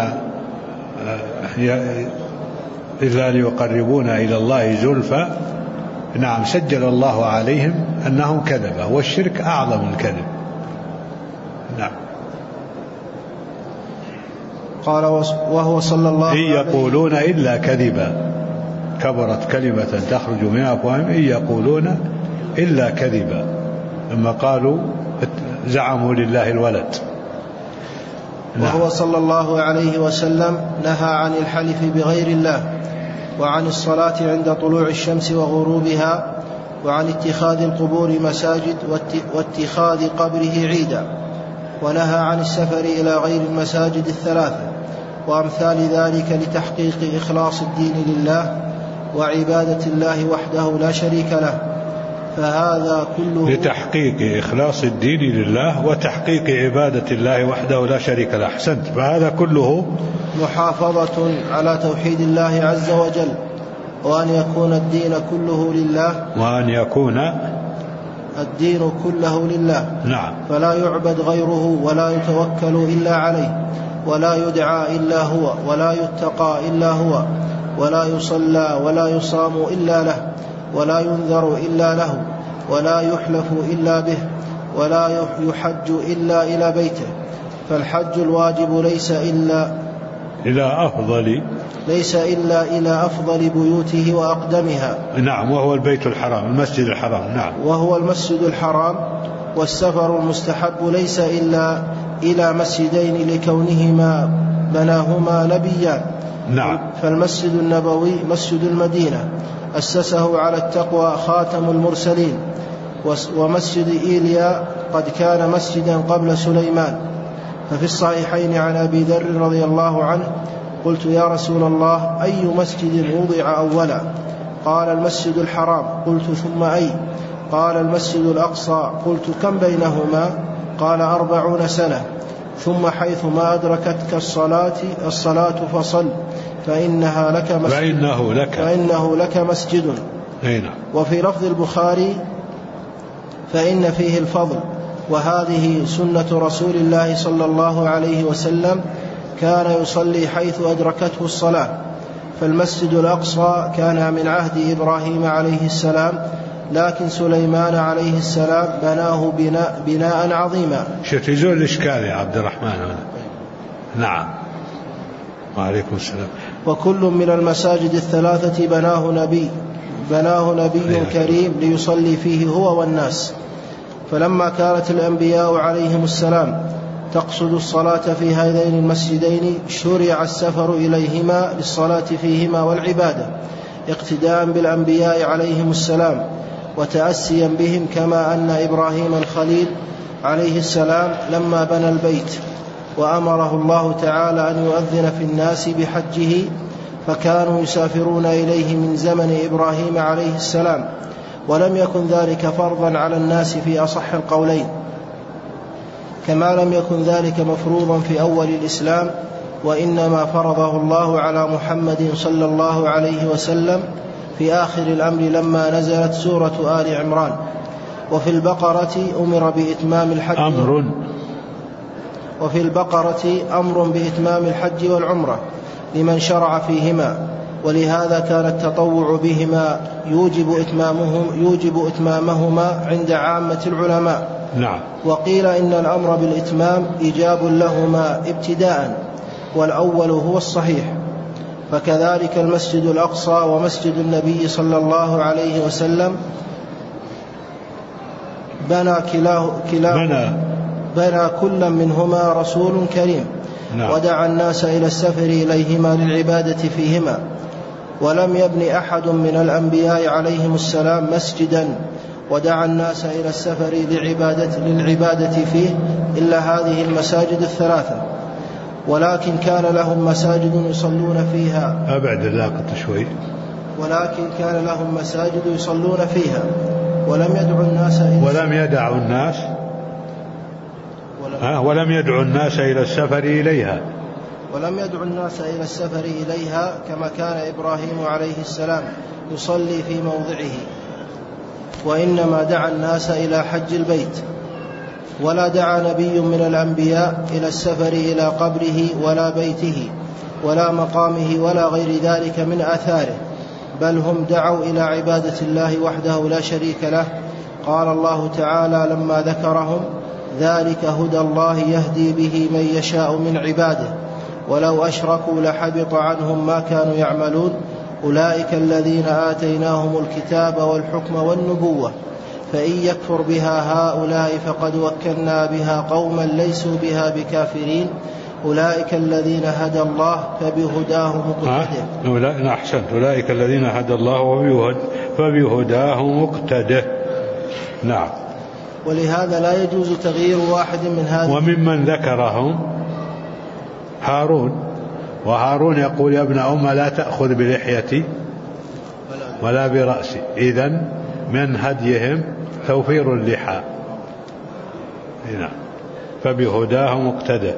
إلا ليقربونا إلى الله زلفى. نعم، سجل الله عليهم أنهم كذبة، والشرك أعظم الكذب. نعم. قال وهو صلى الله عليه وسلم: إن يقولون إلا كذبا، كبرت كلمة تخرج من أفواههم إن يقولون إلا كذبا، لما قالوا زعموا لله الولد. وهو صلى الله عليه وسلم نهى عن الحلف بغير الله، وعن الصلاة عند طلوع الشمس وغروبها، وعن اتخاذ القبور مساجد واتخاذ قبره عيدا، ونهى عن السفر إلى غير المساجد الثلاثة وأمثال ذلك لتحقيق إخلاص الدين لله وعبادة الله وحده لا شريك له. فهذا كله لتحقيق إخلاص الدين لله وتحقيق عبادة الله وحده لا شريك له. أحسنت. فهذا كله محافظة على توحيد الله عز وجل، وأن يكون الدين كله لله، وأن يكون الدين كله لله. نعم. فلا يعبد غيره، ولا يتوكل إلا عليه، ولا يدعى إلا هو، ولا يتقى إلا هو، ولا يصلى ولا يصام إلا له، ولا ينذر إلا له، ولا يحلف إلا به، ولا يحج إلا إلى بيته. فالحج الواجب ليس إلا إلى أفضل بيوته وأقدمها. نعم. وهو البيت الحرام، المسجد الحرام. نعم. وهو المسجد الحرام. والسفر المستحب ليس إلا إلى مسجدين لكونهما بناهما نبيان. نعم. فالمسجد النبوي مسجد المدينة أسسه على التقوى خاتم المرسلين، ومسجد إيليا قد كان مسجدا قبل سليمان. ففي الصحيحين عن أبي ذر رضي الله عنه: قلت يا رسول الله أي مسجد وضع أولا؟ قال المسجد الحرام. قلت ثم أي؟ قال المسجد الأقصى. قلت كم بينهما؟ قال 40 سنة. ثم حيث ما أدركتك الصلاة فصل فإنه لك مسجد. وفي لفظ البخاري: فإن فيه الفضل. وهذه سنة رسول الله صلى الله عليه وسلم، كان يصلي حيث أدركته الصلاة. فالمسجد الأقصى كان من عهد إبراهيم عليه السلام، لكن سليمان عليه السلام بناه بناء عظيما. شوف يزول الإشكال يا عبد الرحمن. نعم. وعليكم السلام. وكل من المساجد الثلاثة بناه نبي كريم ليصلي فيه هو والناس. فلما كانت الأنبياء عليهم السلام تقصد الصلاة في هذين المسجدين، شرع السفر إليهما للصلاة فيهما والعبادة، اقتداء بالأنبياء عليهم السلام وتأسيا بهم، كما أن إبراهيم الخليل عليه السلام لما بنى البيت وأمره الله تعالى أن يؤذن في الناس بحجه، فكانوا يسافرون إليه من زمن إبراهيم عليه السلام، ولم يكن ذلك فرضا على الناس في أصح القولين، كما لم يكن ذلك مفروضا في أول الإسلام، وإنما فرضه الله على محمد صلى الله عليه وسلم في آخر الأمر لما نزلت سورة آل عمران. وفي البقرة أمر بإتمام الحج والعمرة لمن شرع فيهما، ولهذا كان التطوع بهما يوجب إتمامهما عند عامة العلماء. نعم. وقيل إن الأمر بالإتمام إيجاب لهما ابتداء، والأول هو الصحيح. فكذلك المسجد الأقصى ومسجد النبي صلى الله عليه وسلم بنى كل منهما رسول كريم. نعم. ودعا الناس إلى السفر إليهما للعبادة فيهما، ولم يبن أحد من الأنبياء عليهم السلام مسجدا ودعا الناس إلى السفر للعبادة فيه إلا هذه المساجد الثلاثة، ولكن كان لهم مساجد يصلون فيها. ولكن كان لهم مساجد يصلون فيها، ولم يدعوا الناس إلى السفر إليها كما كان إبراهيم عليه السلام يصلي في موضعه، وإنما دعا الناس إلى حج البيت. ولا دعا نبي من الأنبياء إلى السفر إلى قبره ولا بيته ولا مقامه ولا غير ذلك من آثاره، بل هم دعوا إلى عبادة الله وحده لا شريك له. قال الله تعالى لما ذكرهم: ذلك هدى الله يهدي به من يشاء من عباده ولو أشركوا لحبط عنهم ما كانوا يعملون، أولئك الذين آتيناهم الكتاب والحكم والنبوة فإن يكفر بها هؤلاء فقد وكلنا بها قوما ليسوا بها بكافرين، أولئك الذين هدى الله فبهداه مقتده. أحسنت، أولئك الذين هدى الله فبهداه مقتده. نعم. ولهذا لا يجوز تغيير واحد من هذه. وممن ذكرهم هارون، وهارون يقول: يا ابن أم لا تأخذ بلحيتي ولا برأسي. إذن من هديهم توفير اللحى. نعم. فبهداه مقتدى.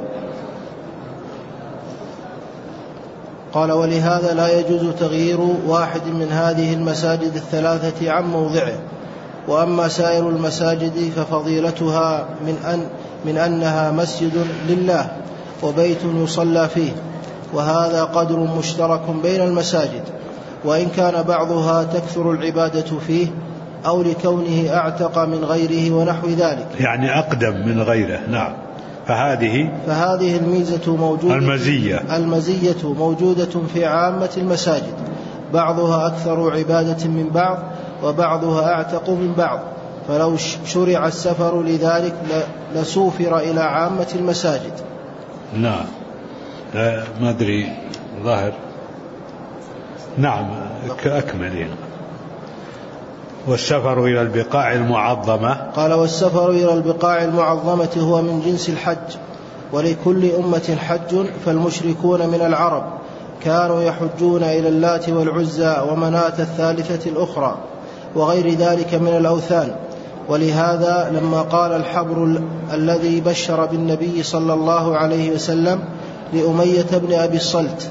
قال: ولهذا لا يجوز تغيير واحد من هذه المساجد الثلاثة عن موضعه. وأما سائر المساجد ففضيلتها من أنها مسجد لله وبيت يصلى فيه، وهذا قدر مشترك بين المساجد، وإن كان بعضها تكثر العبادة فيه أو لكونه أعتق من غيره ونحو ذلك، يعني أقدم من غيره. نعم. فهذه الميزة موجودة، المزية موجودة في عامة المساجد، بعضها أكثر عبادة من بعض وبعضها أعتق من بعض، فلو شرع السفر لذلك لسوفر إلى عامة المساجد. نعم. ما أدري ظاهر. نعم. أكمل. والسفر إلى البقاع المعظمة. قال: والسفر إلى البقاع المعظمة هو من جنس الحج، ولكل أمة حج، فالمشركون من العرب كانوا يحجون إلى اللات والعزى ومناة الثالثة الأخرى وغير ذلك من الأوثان. ولهذا لما قال الحبر الذي بشر بالنبي صلى الله عليه وسلم لأمية بن أبي الصلت،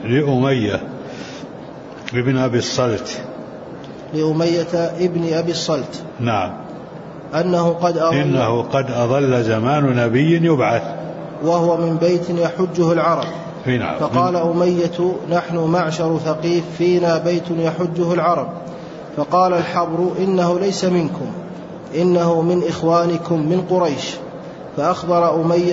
لأمية ابن أبي الصلت، نعم، إنه قد أضل زمان نبي يبعث وهو من بيت يحجه العرب. نعم. فقال أمية: نحن معشر ثقيف فينا بيت يحجه العرب. فقال الحبر: إنه ليس منكم، إنه من إخوانكم من قريش. فأخبر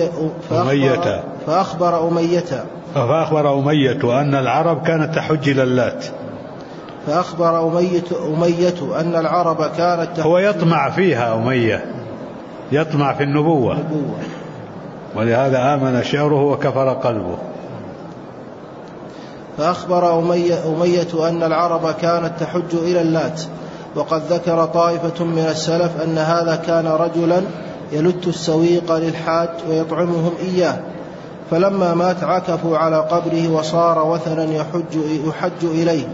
أمية أن العرب كانت تحج إلى اللات. فأخبر أمية أن العرب كانت تحج. هو يطمع فيها، أمية يطمع في النبوة، ولهذا آمن شعره وكفر قلبه. فأخبر أمية أن العرب كانت تحج إلى اللات. وقد ذكر طائفة من السلف أن هذا كان رجلا يلت السويق للحاج ويطعمهم إياه، فلما مات عكفوا على قبره وصار وثنا يحج إليه.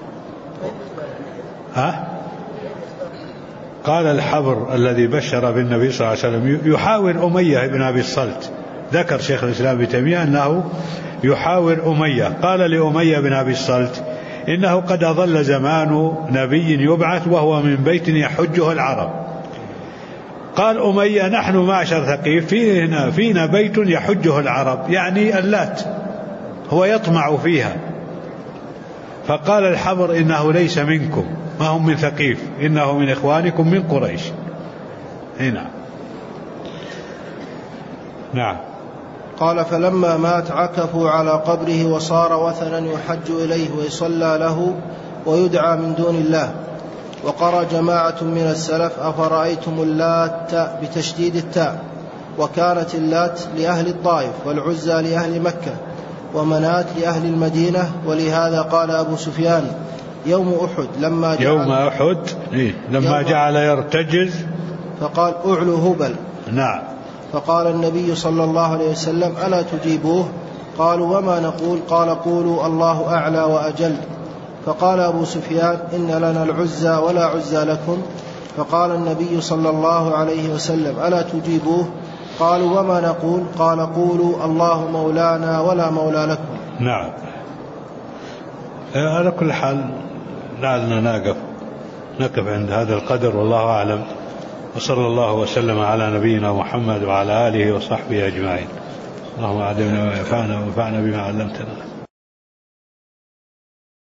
قال الحبر الذي بشر بالنبي صلى الله عليه وسلم يحاور أمية بن أبي الصلت. ذكر شيخ الإسلام ابن تيمية أنه يحاور أمية. قال لأمية بن أبي الصلت: إنه قد أضل زمان نبي يبعث وهو من بيت يحجه العرب. قال أمية: نحن معشر ثقيف فينا بيت يحجه العرب، يعني اللات، هو يطمع فيها. فقال الحبر: إنه ليس منكم، ما هم من ثقيف، إنه من إخوانكم من قريش. هنا. نعم. قال: فلما مات عكفوا على قبره وصار وثنا يحج إليه ويصلى له ويدعى من دون الله. وقرأ جماعة من السلف: أفرأيتم اللات بتشديد التاء، وكانت اللات لأهل الطائف والعزى لأهل مكة ومنات لأهل المدينة. ولهذا قال أبو سفيان يوم أحد لما جعل يرتجز فقال: أعلو هبل. نعم. فقال النبي صلى الله عليه وسلم: ألا تجيبوه؟ قالوا: وما نقول؟ قال: قولوا الله أعلى وأجل. فقال أبو سفيان: إن لنا العزى ولا عزى لكم. فقال النبي صلى الله عليه وسلم: ألا تجيبوه؟ قالوا: وما نقول؟ قال: قولوا الله مولانا ولا مولى لكم. نعم. على كل حال لعلنا نقف عند هذا القدر، والله أعلم. وصلى الله وسلم على نبينا محمد وعلى آله وصحبه أجمعين. اللهم علمنا ما ينفعنا وانفعنا بما علمتنا.